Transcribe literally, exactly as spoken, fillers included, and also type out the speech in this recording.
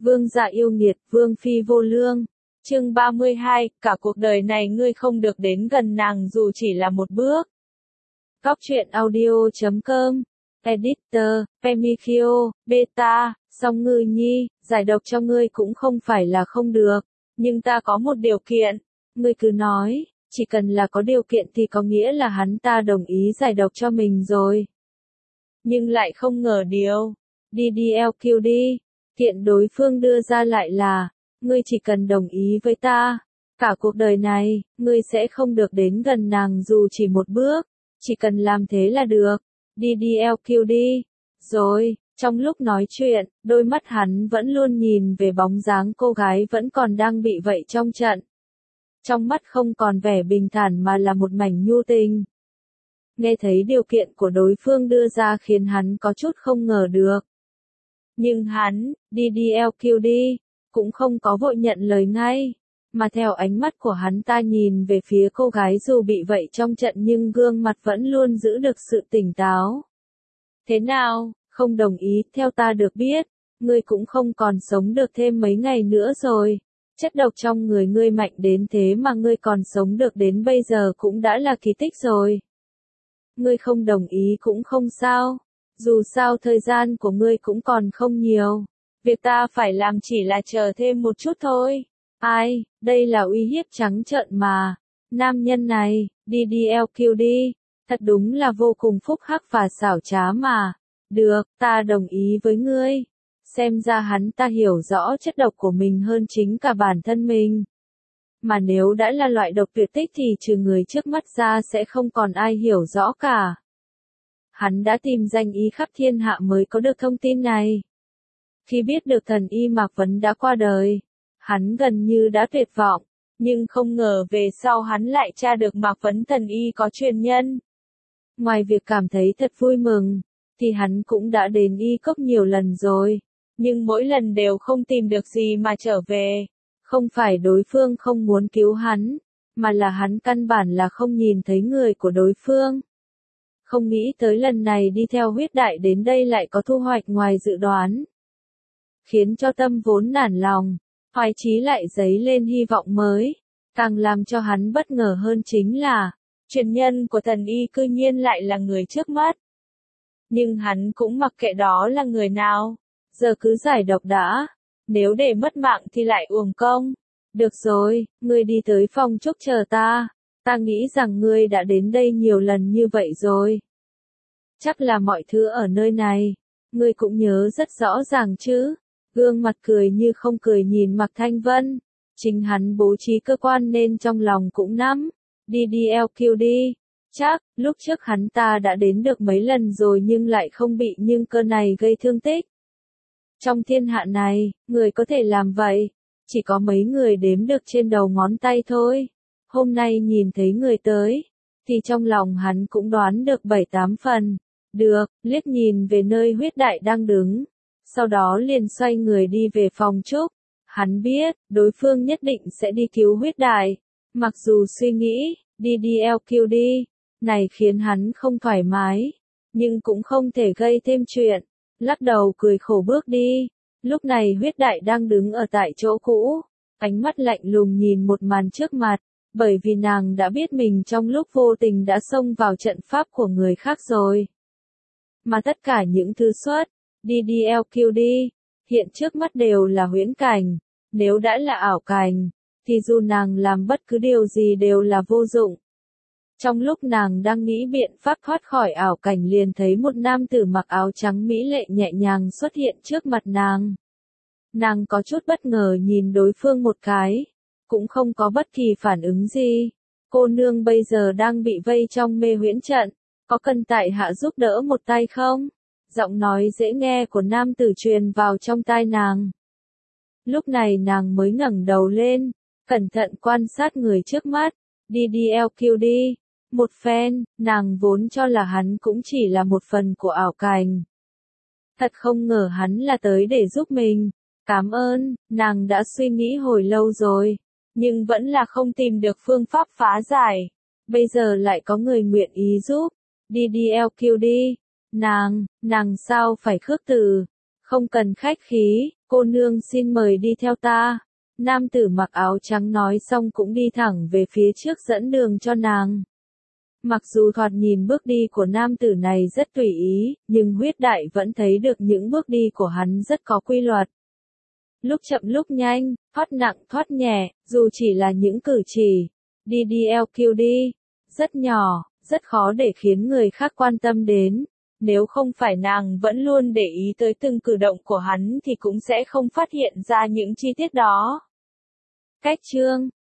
Vương gia yêu nghiệt, vương phi vô lương. Chương ba mươi hai, cả cuộc đời này ngươi không được đến gần nàng dù chỉ là một bước. Góc truyện audio chấm com. Editor, Pemikio, Beta, Song Ngư Nhi, giải độc cho ngươi cũng không phải là không được. Nhưng ta có một điều kiện. Ngươi cứ nói, chỉ cần là có điều kiện thì có nghĩa là hắn ta đồng ý giải độc cho mình rồi. Nhưng lại không ngờ điều. đê đê lờ quy đi. Kiện đối phương đưa ra lại là, ngươi chỉ cần đồng ý với ta, cả cuộc đời này, ngươi sẽ không được đến gần nàng dù chỉ một bước, chỉ cần làm thế là được. đê đê lờ quy đi. Rồi, trong lúc nói chuyện, đôi mắt hắn vẫn luôn nhìn về bóng dáng cô gái vẫn còn đang bị vậy trong trận. Trong mắt không còn vẻ bình thản mà là một mảnh nhu tình. Nghe thấy điều kiện của đối phương đưa ra khiến hắn có chút không ngờ được. Nhưng hắn, đê đê lờ quy đi, cũng không có vội nhận lời ngay, mà theo ánh mắt của hắn ta nhìn về phía cô gái dù bị vậy trong trận nhưng gương mặt vẫn luôn giữ được sự tỉnh táo. Thế nào, không đồng ý, theo ta được biết, ngươi cũng không còn sống được thêm mấy ngày nữa rồi. Chất độc trong người ngươi mạnh đến thế mà ngươi còn sống được đến bây giờ cũng đã là kỳ tích rồi. Ngươi không đồng ý cũng không sao. Dù sao thời gian của ngươi cũng còn không nhiều. Việc ta phải làm chỉ là chờ thêm một chút thôi. Ai, đây là uy hiếp trắng trợn mà. Nam nhân này, đê đê lờ quy đi, thật đúng là vô cùng phúc hắc và xảo trá mà. Được, ta đồng ý với ngươi. Xem ra hắn ta hiểu rõ chất độc của mình hơn chính cả bản thân mình. Mà nếu đã là loại độc tuyệt tích thì trừ người trước mắt ra sẽ không còn ai hiểu rõ cả. Hắn đã tìm danh y khắp thiên hạ mới có được thông tin này. Khi biết được thần y Mạc Vấn đã qua đời, hắn gần như đã tuyệt vọng, nhưng không ngờ về sau hắn lại tra được Mạc Vấn thần y có truyền nhân. Ngoài việc cảm thấy thật vui mừng, thì hắn cũng đã đến y cốc nhiều lần rồi, nhưng mỗi lần đều không tìm được gì mà trở về. Không phải đối phương không muốn cứu hắn, mà là hắn căn bản là không nhìn thấy người của đối phương. Không nghĩ tới lần này đi theo huyết đại đến đây lại có thu hoạch ngoài dự đoán. Khiến cho tâm vốn nản lòng, hoài chí lại dấy lên hy vọng mới. Càng làm cho hắn bất ngờ hơn chính là, truyền nhân của thần y cư nhiên lại là người trước mắt. Nhưng hắn cũng mặc kệ đó là người nào, giờ cứ giải độc đã, nếu để mất mạng thì lại uổng công. Được rồi, ngươi đi tới phòng trúc chờ ta. Ta nghĩ rằng ngươi đã đến đây nhiều lần như vậy rồi. Chắc là mọi thứ ở nơi này, ngươi cũng nhớ rất rõ ràng chứ. Gương mặt cười như không cười nhìn Mạc Thanh Vân. Chính hắn bố trí cơ quan nên trong lòng cũng nắm. đê đê lờ quy đi. Chắc, lúc trước hắn ta đã đến được mấy lần rồi nhưng lại không bị nhưng cơ này gây thương tích. Trong thiên hạ này, người có thể làm vậy, chỉ có mấy người đếm được trên đầu ngón tay thôi. Hôm nay nhìn thấy người tới, thì trong lòng hắn cũng đoán được bảy tám phần. Được, liếc nhìn về nơi huyết đại đang đứng. Sau đó liền xoay người đi về phòng trúc. Hắn biết, đối phương nhất định sẽ đi cứu huyết đại. Mặc dù suy nghĩ, đê đê lờ quy đi, này khiến hắn không thoải mái. Nhưng cũng không thể gây thêm chuyện. Lắc đầu cười khổ bước đi. Lúc này huyết đại đang đứng ở tại chỗ cũ. Ánh mắt lạnh lùng nhìn một màn trước mặt. Bởi vì nàng đã biết mình trong lúc vô tình đã xông vào trận pháp của người khác rồi. Mà tất cả những thứ xuất, đê đê lờ quy đi, hiện trước mắt đều là huyễn cảnh. Nếu đã là ảo cảnh, thì dù nàng làm bất cứ điều gì đều là vô dụng. Trong lúc nàng đang nghĩ biện pháp thoát khỏi ảo cảnh liền thấy một nam tử mặc áo trắng mỹ lệ nhẹ nhàng xuất hiện trước mặt nàng. Nàng có chút bất ngờ nhìn đối phương một cái, cũng không có bất kỳ phản ứng gì. Cô nương bây giờ đang bị vây trong mê huyễn trận, có cần tại hạ giúp đỡ một tay không? Giọng nói dễ nghe của nam tử truyền vào trong tai nàng. Lúc này nàng mới ngẩng đầu lên, cẩn thận quan sát người trước mắt, đê đê lờ quy đi. Một phen, nàng vốn cho là hắn cũng chỉ là một phần của ảo cảnh. Thật không ngờ hắn là tới để giúp mình. Cảm ơn, nàng đã suy nghĩ hồi lâu rồi, nhưng vẫn là không tìm được phương pháp phá giải. Bây giờ lại có người nguyện ý giúp. đê đê lờ quy đi. Nàng, nàng sao phải khước từ? Không cần khách khí, cô nương xin mời đi theo ta. Nam tử mặc áo trắng nói xong cũng đi thẳng về phía trước dẫn đường cho nàng. Mặc dù thoạt nhìn bước đi của nam tử này rất tùy ý, nhưng huyết đại vẫn thấy được những bước đi của hắn rất có quy luật. Lúc chậm lúc nhanh, thoát nặng thoát nhẹ, dù chỉ là những cử chỉ, đi đi eo kiu đi, rất nhỏ, rất khó để khiến người khác quan tâm đến. Nếu không phải nàng vẫn luôn để ý tới từng cử động của hắn thì cũng sẽ không phát hiện ra những chi tiết đó. Cách chương